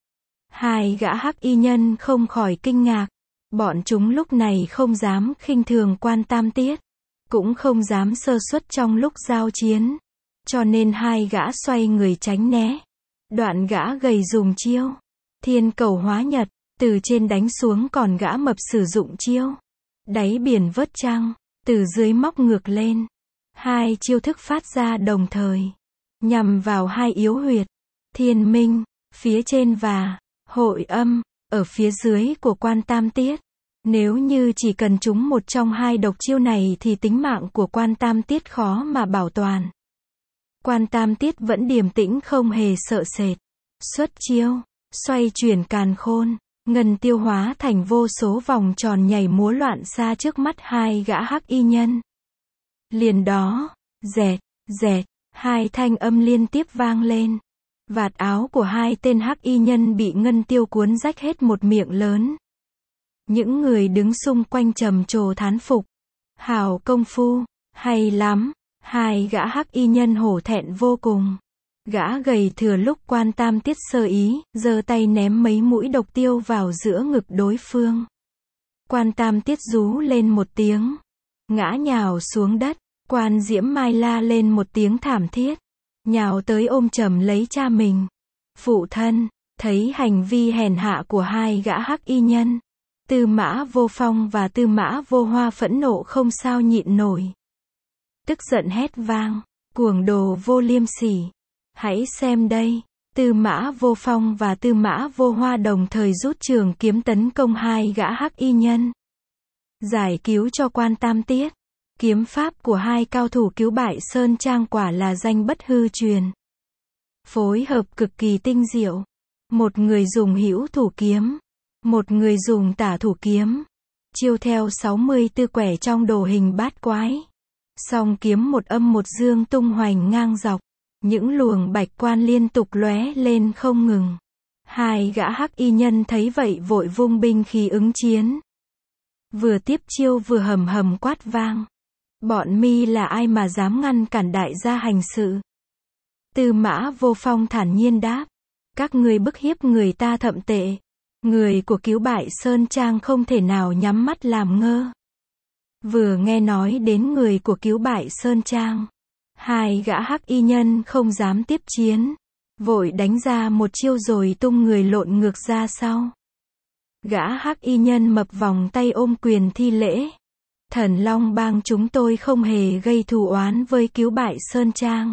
Hai gã hắc y nhân không khỏi kinh ngạc. Bọn chúng lúc này không dám khinh thường Quan Tam Tiết. Cũng không dám sơ suất trong lúc giao chiến. Cho nên hai gã xoay người tránh né. Đoạn gã gầy dùng chiêu. Thiên cầu hóa nhật. Từ trên đánh xuống còn gã mập sử dụng chiêu. Đáy biển vớt trăng. Từ dưới móc ngược lên. Hai chiêu thức phát ra đồng thời. Nhằm vào hai yếu huyệt. Thiên minh. Phía trên và hội âm. Ở phía dưới của Quan Tam Tiết. Nếu như chỉ cần trúng một trong hai độc chiêu này thì tính mạng của Quan Tam Tiết khó mà bảo toàn. Quan Tam Tiết vẫn điềm tĩnh không hề sợ sệt. Xuất chiêu. Xoay chuyển càn khôn. Ngân tiêu hóa thành vô số vòng tròn nhảy múa loạn xa trước mắt hai gã hắc y nhân. Liền đó, dẹt, dẹt, hai thanh âm liên tiếp vang lên. Vạt áo của hai tên hắc y nhân bị ngân tiêu cuốn rách hết một miệng lớn. Những người đứng xung quanh trầm trồ thán phục. Hảo công phu, hay lắm. Hai gã hắc y nhân hổ thẹn vô cùng. Gã gầy thừa lúc Quan Tam Tiết sơ ý, giơ tay ném mấy mũi độc tiêu vào giữa ngực đối phương. Quan Tam Tiết rú lên một tiếng. Ngã nhào xuống đất. Quan Diễm Mai la lên một tiếng thảm thiết. Nhào tới ôm chầm lấy cha mình. Phụ thân, thấy hành vi hèn hạ của hai gã hắc y nhân. Tư Mã Vô Phong và Tư Mã Vô Hoa phẫn nộ không sao nhịn nổi. Tức giận hét vang. Cuồng đồ vô liêm sỉ. Hãy xem đây. Tư Mã Vô Phong và Tư Mã Vô Hoa đồng thời rút trường kiếm tấn công hai gã hắc y nhân. Giải cứu cho Quan Tam Tiết. Kiếm pháp của hai cao thủ cứu bại Sơn Trang quả là danh bất hư truyền. Phối hợp cực kỳ tinh diệu. Một người dùng hữu thủ kiếm. Một người dùng tả thủ kiếm. Chiêu theo 64 quẻ trong đồ hình bát quái. Song kiếm một âm một dương tung hoành ngang dọc. Những luồng bạch quan liên tục lóe lên không ngừng. Hai gã hắc y nhân thấy vậy vội vung binh khí ứng chiến. Vừa tiếp chiêu vừa hầm hầm quát vang. Bọn mi là ai mà dám ngăn cản đại gia hành sự? Tư Mã Vô Phong thản nhiên đáp. Các ngươi bức hiếp người ta thậm tệ. Người của cứu bại Sơn Trang không thể nào nhắm mắt làm ngơ. Vừa nghe nói đến người của cứu bại Sơn Trang. Hai gã hắc y nhân không dám tiếp chiến. Vội đánh ra một chiêu rồi tung người lộn ngược ra sau. Gã hắc y nhân mập vòng tay ôm quyền thi lễ. Thần Long Bang chúng tôi không hề gây thù oán với cứu bại Sơn Trang.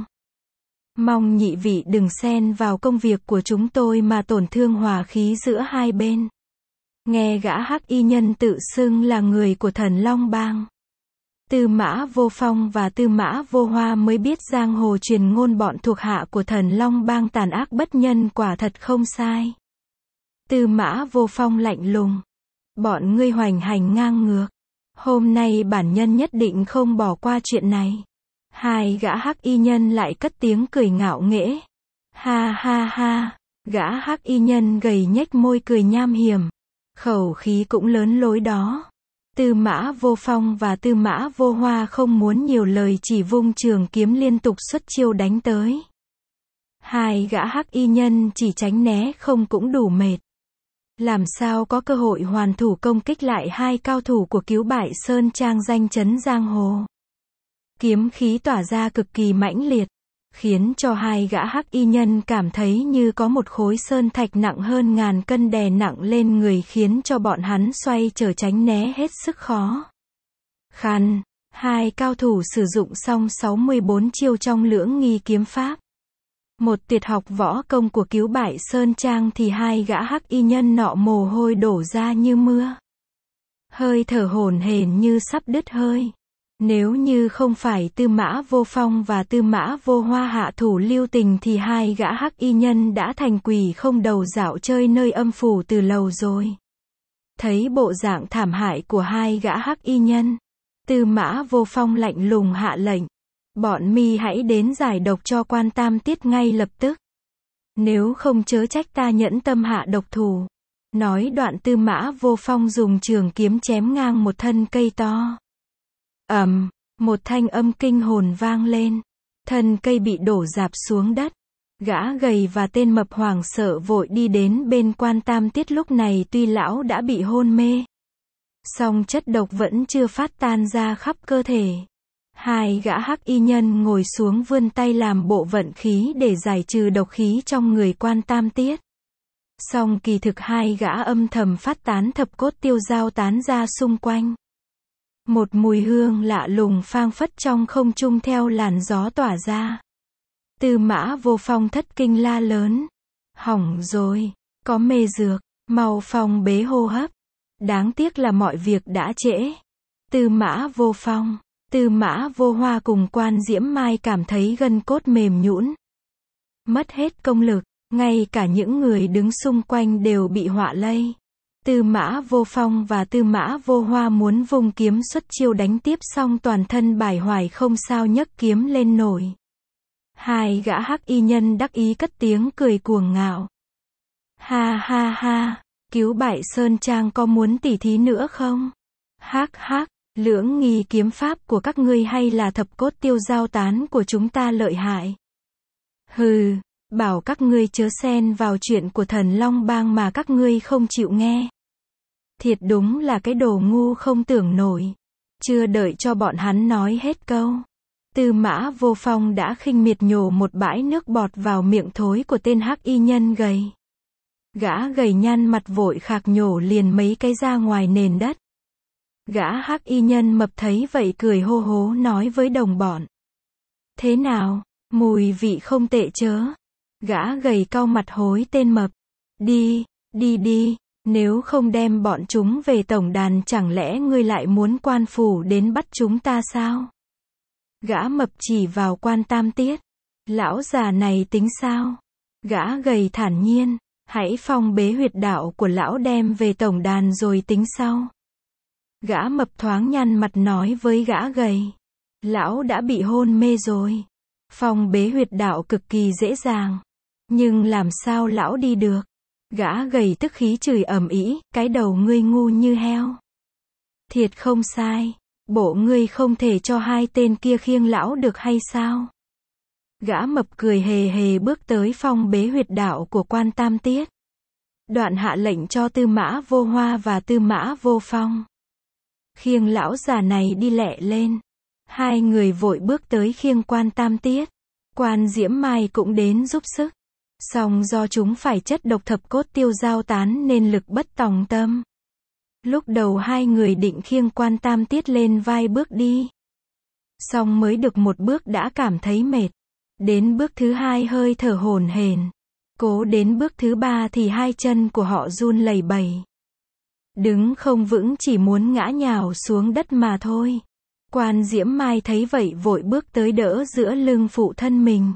Mong nhị vị đừng xen vào công việc của chúng tôi mà tổn thương hòa khí giữa hai bên. Nghe gã hắc y nhân tự xưng là người của Thần Long Bang. Tư Mã Vô Phong và Tư Mã Vô Hoa mới biết giang hồ truyền ngôn bọn thuộc hạ của Thần Long Bang tàn ác bất nhân quả thật không sai. Tư Mã Vô Phong lạnh lùng. Bọn ngươi hoành hành ngang ngược. Hôm nay bản nhân nhất định không bỏ qua chuyện này. Hai gã hắc y nhân lại cất tiếng cười ngạo nghễ. Ha ha ha, gã hắc y nhân gầy nhếch môi cười nham hiểm. Khẩu khí cũng lớn lối đó. Tư Mã Vô Phong và Tư Mã Vô Hoa không muốn nhiều lời, chỉ vung trường kiếm liên tục xuất chiêu đánh tới. Hai gã hắc y nhân chỉ tránh né không cũng đủ mệt. Làm sao có cơ hội hoàn thủ công kích lại hai cao thủ của Cứu Bại Sơn Trang danh chấn giang hồ. Kiếm khí tỏa ra cực kỳ mãnh liệt, khiến cho hai gã hắc y nhân cảm thấy như có một khối sơn thạch nặng hơn ngàn cân đè nặng lên người, khiến cho bọn hắn xoay trở tránh né hết sức khó khăn. Hai cao thủ sử dụng xong 64 chiêu trong Lưỡng Nghi kiếm pháp, một tuyệt học võ công của Cứu Bại Sơn Trang, thì hai gã hắc y nhân nọ mồ hôi đổ ra như mưa, hơi thở hổn hển như sắp đứt hơi. Nếu như không phải Tư Mã Vô Phong và Tư Mã Vô Hoa hạ thủ lưu tình thì hai gã hắc y nhân đã thành quỷ không đầu dạo chơi nơi âm phủ từ lâu rồi. Thấy bộ dạng thảm hại của hai gã hắc y nhân, Tư Mã Vô Phong lạnh lùng hạ lệnh. Bọn mi hãy đến giải độc cho Quan Tam Tiết ngay lập tức. Nếu không chớ trách ta nhẫn tâm hạ độc thủ. Nói đoạn Tư Mã Vô Phong dùng trường kiếm chém ngang một thân cây to. Một thanh âm kinh hồn vang lên. Thân cây bị đổ rạp xuống đất. Gã gầy và tên mập hoảng sợ vội đi đến bên Quan Tam Tiết. Lúc này tuy lão đã bị hôn mê, song chất độc vẫn chưa phát tan ra khắp cơ thể. Hai gã hắc y nhân ngồi xuống vươn tay làm bộ vận khí để giải trừ độc khí trong người Quan Tam Tiết. Song kỳ thực hai gã âm thầm phát tán thập cốt tiêu dao tán ra xung quanh. Một mùi hương lạ lùng phang phất trong không trung theo làn gió tỏa ra. Tư Mã Vô Phong thất kinh la lớn. Hỏng rồi, có mê dược, mau phong bế hô hấp. Đáng tiếc là mọi việc đã trễ. Tư Mã Vô Phong, Tư Mã Vô Hoa cùng Quan Diễm Mai cảm thấy gân cốt mềm nhũn, mất hết công lực, ngay cả những người đứng xung quanh đều bị họa lây. Tư Mã Vô Phong và Tư Mã Vô Hoa muốn vung kiếm xuất chiêu đánh tiếp, xong toàn thân bải hoài không sao nhấc kiếm lên nổi. Hai gã hắc y nhân đắc ý cất tiếng cười cuồng ngạo. Ha ha ha, Cứu Bại Sơn Trang có muốn tỉ thí nữa không? Hắc hắc. Lưỡng Nghi kiếm pháp của các ngươi hay là thập cốt tiêu dao tán của chúng ta lợi hại? Hừ, bảo các ngươi chớ xen vào chuyện của Thần Long Bang mà các ngươi không chịu nghe. Thiệt đúng là cái đồ ngu không tưởng nổi. Chưa đợi cho bọn hắn nói hết câu, Tư Mã Vô Phong đã khinh miệt nhổ một bãi nước bọt vào miệng thối của tên hắc y nhân gầy. Gã gầy nhăn mặt vội khạc nhổ liền mấy cái ra ngoài nền đất. Gã hắc y nhân mập thấy vậy cười hô hố nói với đồng bọn. Thế nào, mùi vị không tệ chớ? Gã gầy cau mặt hối tên mập. Đi, đi, nếu không đem bọn chúng về tổng đàn chẳng lẽ ngươi lại muốn quan phủ đến bắt chúng ta sao? Gã mập chỉ vào Quan Tam Tiết. Lão già này tính sao? Gã gầy thản nhiên. Hãy phong bế huyệt đạo của lão đem về tổng đàn rồi tính sau. Gã mập thoáng nhăn mặt nói với gã gầy. Lão đã bị hôn mê rồi. Phong bế huyệt đạo cực kỳ dễ dàng. Nhưng làm sao lão đi được? Gã gầy tức khí chửi ầm ĩ, cái đầu ngươi ngu như heo. Thiệt không sai. Bộ ngươi không thể cho hai tên kia khiêng lão được hay sao? Gã mập cười hề hề bước tới phong bế huyệt đạo của Quan Tam Tiết. Đoạn hạ lệnh cho Tư Mã Vô Hoa và Tư Mã Vô Phong khiêng lão già này đi lẹ lên. Hai người vội bước tới khiêng Quan Tam Tiết. Quan Diễm Mai cũng đến giúp sức. Song do chúng phải chất độc thập cốt tiêu dao tán nên lực bất tòng tâm. Lúc đầu hai người định khiêng Quan Tam Tiết lên vai bước đi. Song mới được một bước đã cảm thấy mệt. Đến bước thứ hai hơi thở hổn hển. Cố đến bước thứ ba thì hai chân của họ run lẩy bẩy. Đứng không vững, chỉ muốn ngã nhào xuống đất mà thôi. Quan Diễm Mai thấy vậy vội bước tới đỡ giữa lưng phụ thân mình.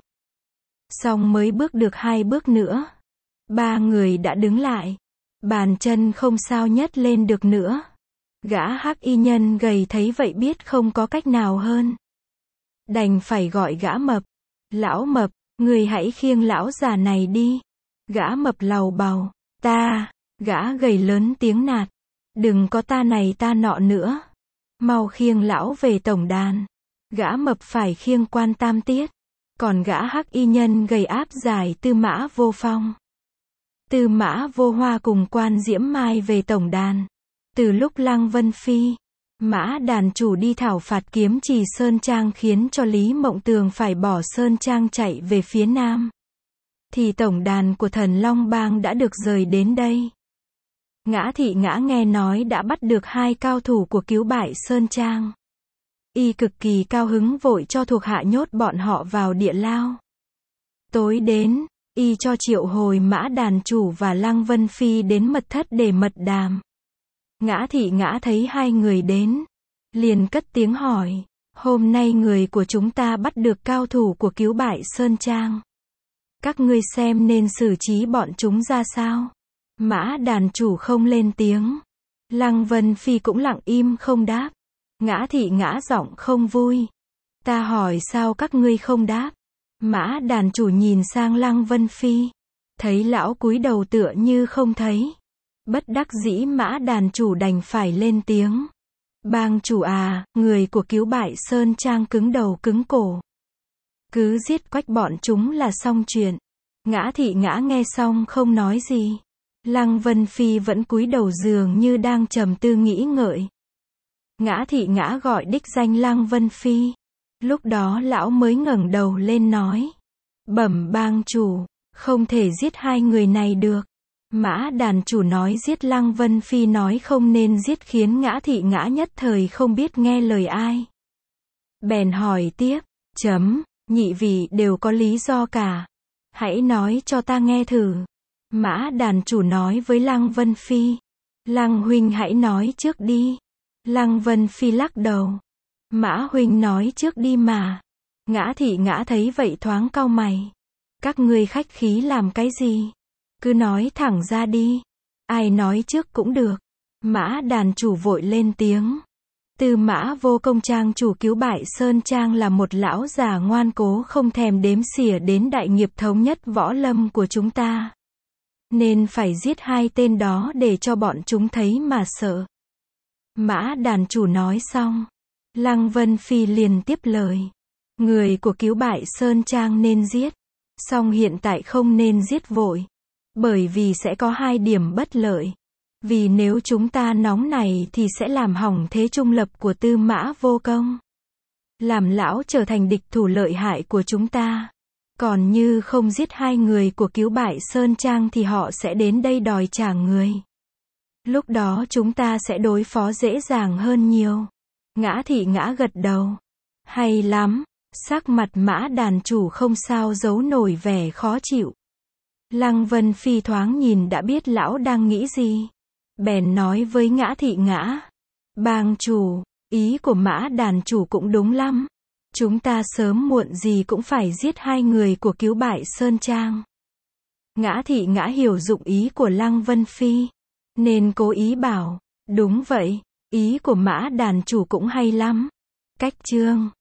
Song mới bước được hai bước nữa, ba người đã đứng lại. Bàn chân không sao nhấc lên được nữa. Gã hắc y nhân gầy thấy vậy biết không có cách nào hơn. Đành phải gọi gã mập. Lão mập, người hãy khiêng lão già này đi. Gã mập lầu bầu. Ta, gã gầy lớn tiếng nạt. Đừng có ta này ta nọ nữa. Mau khiêng lão về tổng đàn. Gã mập phải khiêng Quan Tam Tiết. Còn gã hắc y nhân gầy áp giải Tư Mã Vô Phong. Tư Mã Vô Hoa cùng Quan Diễm Mai về tổng đàn. Từ lúc Lăng Vân Phi, Mã đàn chủ đi thảo phạt Kiếm Trì Sơn Trang khiến cho Lý Mộng Tường phải bỏ Sơn Trang chạy về phía nam, thì tổng đàn của Thần Long Bang đã được rời đến đây. Ngã Thị Ngã nghe nói đã bắt được 2 cao thủ của Cứu Bại Sơn Trang. Y cực kỳ cao hứng vội cho thuộc hạ nhốt bọn họ vào địa lao. Tối đến, Y cho triệu hồi Mã đàn chủ và Lăng Vân Phi đến mật thất để mật đàm. Ngã Thị Ngã thấy 2 người đến, liền cất tiếng hỏi, hôm nay người của chúng ta bắt được cao thủ của Cứu Bại Sơn Trang. Các ngươi xem nên xử trí bọn chúng ra sao? Mã đàn chủ không lên tiếng. Lăng Vân Phi cũng lặng im không đáp. Ngã Thị Ngã giọng không vui. Ta hỏi sao các ngươi không đáp? Mã đàn chủ nhìn sang Lăng Vân Phi. Thấy lão cúi đầu tựa như không thấy. Bất đắc dĩ Mã đàn chủ đành phải lên tiếng. Bang chủ à, người của Cứu Bại Sơn Trang cứng đầu cứng cổ. Cứ giết quách bọn chúng là xong chuyện. Ngã Thị Ngã nghe xong không nói gì. Lăng Vân Phi vẫn cúi đầu dường như đang trầm tư nghĩ ngợi. Ngã Thị Ngã gọi đích danh Lăng Vân Phi. Lúc đó lão mới ngẩng đầu lên nói. Bẩm bang chủ, không thể giết 2 người này được. Mã đàn chủ nói giết Lăng Vân Phi nói không nên giết khiến Ngã Thị Ngã nhất thời không biết nghe lời ai. Bèn hỏi tiếp, nhị vị đều có lý do cả. Hãy nói cho ta nghe thử. Mã đàn chủ nói với Lăng Vân Phi. Lăng huynh hãy nói trước đi. Lăng Vân Phi lắc đầu. Mã huynh nói trước đi mà. Ngã Thị Ngã thấy vậy thoáng cau mày. Các ngươi khách khí làm cái gì? Cứ nói thẳng ra đi. Ai nói trước cũng được. Mã đàn chủ vội lên tiếng. Tư Mã Vô Công trang chủ Cứu Bại Sơn Trang là một lão già ngoan cố không thèm đếm xỉa đến đại nghiệp thống nhất võ lâm của chúng ta. Nên phải giết 2 tên đó để cho bọn chúng thấy mà sợ. Mã đàn chủ nói xong. Lăng Vân Phi liền tiếp lời. Người của Cứu Bại Sơn Trang nên giết. Song hiện tại không nên giết vội. Bởi vì sẽ có 2 điểm bất lợi. Vì nếu chúng ta nóng này thì sẽ làm hỏng thế trung lập của Tư Mã Vô Công. Làm lão trở thành địch thủ lợi hại của chúng ta. Còn như không giết 2 người của Cứu Bại Sơn Trang thì họ sẽ đến đây đòi trả người. Lúc đó chúng ta sẽ đối phó dễ dàng hơn nhiều. Ngã Thị Ngã gật đầu. Hay lắm. Sắc mặt Mã đàn chủ không sao giấu nổi vẻ khó chịu. Lăng Vân Phi thoáng nhìn đã biết lão đang nghĩ gì. Bèn nói với Ngã Thị Ngã. Bang chủ, ý của Mã đàn chủ cũng đúng lắm. Chúng ta sớm muộn gì cũng phải giết 2 người của Cứu Bại Sơn Trang. Ngã Thị Ngã hiểu dụng ý của Lăng Vân Phi. Nên cố ý bảo, đúng vậy, ý của Mã đàn chủ cũng hay lắm. Cách chương